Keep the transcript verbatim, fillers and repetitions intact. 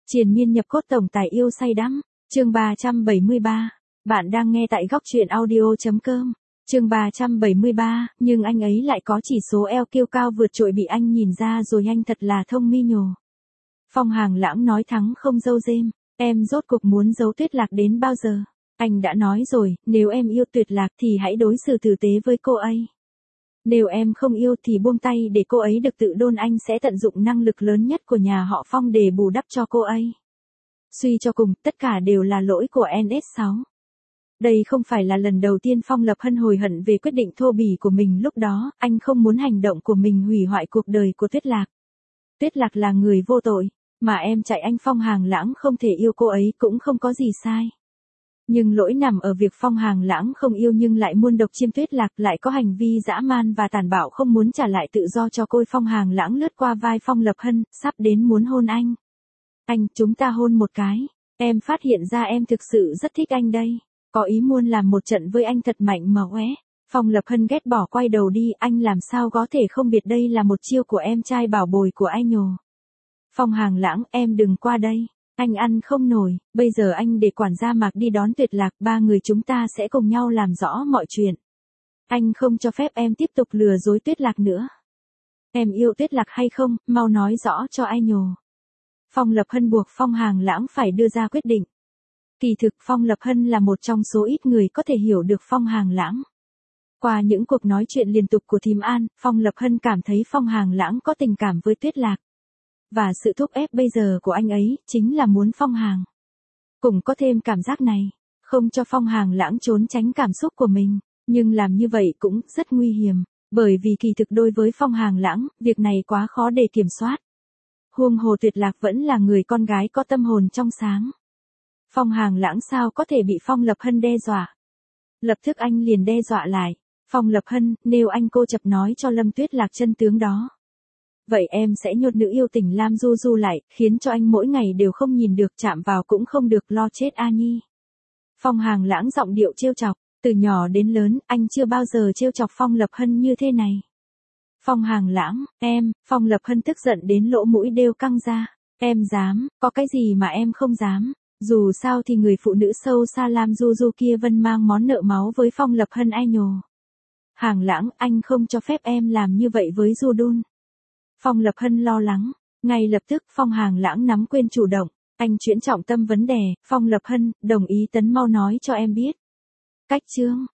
Triền miên nhập cốt tổng tài yêu say đắm. Chương ba trăm bảy mươi ba. Bạn đang nghe tại góc truyện audio.com. Chương ba trăm bảy mươi ba, nhưng anh ấy lại có chỉ số eo kiêu cao vượt trội bị anh nhìn ra rồi, anh thật là thông mi nhồ. Phong Hàng Lãng nói thắng không dâu dêm, em rốt cục muốn giấu Tuyết Lạc đến bao giờ? Anh đã nói rồi, nếu em yêu Tuyệt Lạc thì hãy đối xử tử tế với cô ấy. Nếu em không yêu thì buông tay để cô ấy được tự đôn, anh sẽ tận dụng năng lực lớn nhất của nhà họ Phong để bù đắp cho cô ấy. Suy cho cùng, tất cả đều là lỗi của en ét sáu. Đây không phải là lần đầu tiên Phong Lập Hân hối hận về quyết định thô bỉ của mình lúc đó, anh không muốn hành động của mình hủy hoại cuộc đời của Tuyết Lạc. Tuyết Lạc là người vô tội, mà em chạy anh Phong Hàng Lãng không thể yêu cô ấy cũng không có gì sai. Nhưng lỗi nằm ở việc Phong Hàng Lãng không yêu nhưng lại muôn độc chiêm Tuyết Lạc, lại có hành vi dã man và tàn bạo không muốn trả lại tự do cho cô. Phong Hàng Lãng lướt qua vai Phong Lập Hân, sắp đến muốn hôn anh. Anh, chúng ta hôn một cái. Em phát hiện ra em thực sự rất thích anh đây. Có ý muốn làm một trận với anh thật mạnh mà oé. Phong Lập Hân ghét bỏ quay đầu đi, anh làm sao có thể không biết đây là một chiêu của em trai bảo bối của anh nhồ. Phong Hàng Lãng, em đừng qua đây. Anh ăn không nổi, bây giờ anh để quản gia Mạc đi đón Tuyệt Lạc, ba người chúng ta sẽ cùng nhau làm rõ mọi chuyện. Anh không cho phép em tiếp tục lừa dối Tuyết Lạc nữa. Em yêu Tuyết Lạc hay không, mau nói rõ cho ai nhồ. Phong Lập Hân buộc Phong Hàng Lãng phải đưa ra quyết định. Kỳ thực Phong Lập Hân là một trong số ít người có thể hiểu được Phong Hàng Lãng. Qua những cuộc nói chuyện liên tục của Thím An, Phong Lập Hân cảm thấy Phong Hàng Lãng có tình cảm với Tuyết Lạc. Và sự thúc ép bây giờ của anh ấy, chính là muốn Phong Hàng cũng có thêm cảm giác này, không cho Phong Hàng Lãng trốn tránh cảm xúc của mình. Nhưng làm như vậy cũng rất nguy hiểm, bởi vì kỳ thực đối với Phong Hàng Lãng, việc này quá khó để kiểm soát. Huống hồ Tuyệt Lạc vẫn là người con gái có tâm hồn trong sáng. Phong Hàng Lãng sao có thể bị Phong Lập Hân đe dọa. Lập tức anh liền đe dọa lại. Phong Lập Hân, nếu anh cô chập nói cho Lâm Tuyết Lạc chân tướng đó, vậy em sẽ nhốt nữ yêu tình Lam Du Du lại, khiến cho anh mỗi ngày đều không nhìn được, chạm vào cũng không được, lo chết A Nhi. Phong Hàng Lãng giọng điệu trêu chọc, từ nhỏ đến lớn, anh chưa bao giờ trêu chọc Phong Lập Hân như thế này. Phong Hàng Lãng, em, Phong Lập Hân tức giận đến lỗ mũi đều căng ra. Em dám, có cái gì mà em không dám. Dù sao thì người phụ nữ sâu xa Lam Du Du kia vẫn mang món nợ máu với Phong Lập Hân ai nhồ. Hàng Lãng, anh không cho phép em làm như vậy với Du Đun. Phong Lập Hân lo lắng. Ngay lập tức Phong Hàng Lãng nắm quyền chủ động. Anh chuyển trọng tâm vấn đề. Phong Lập Hân, đồng ý tấn mau nói cho em biết. Cách chương.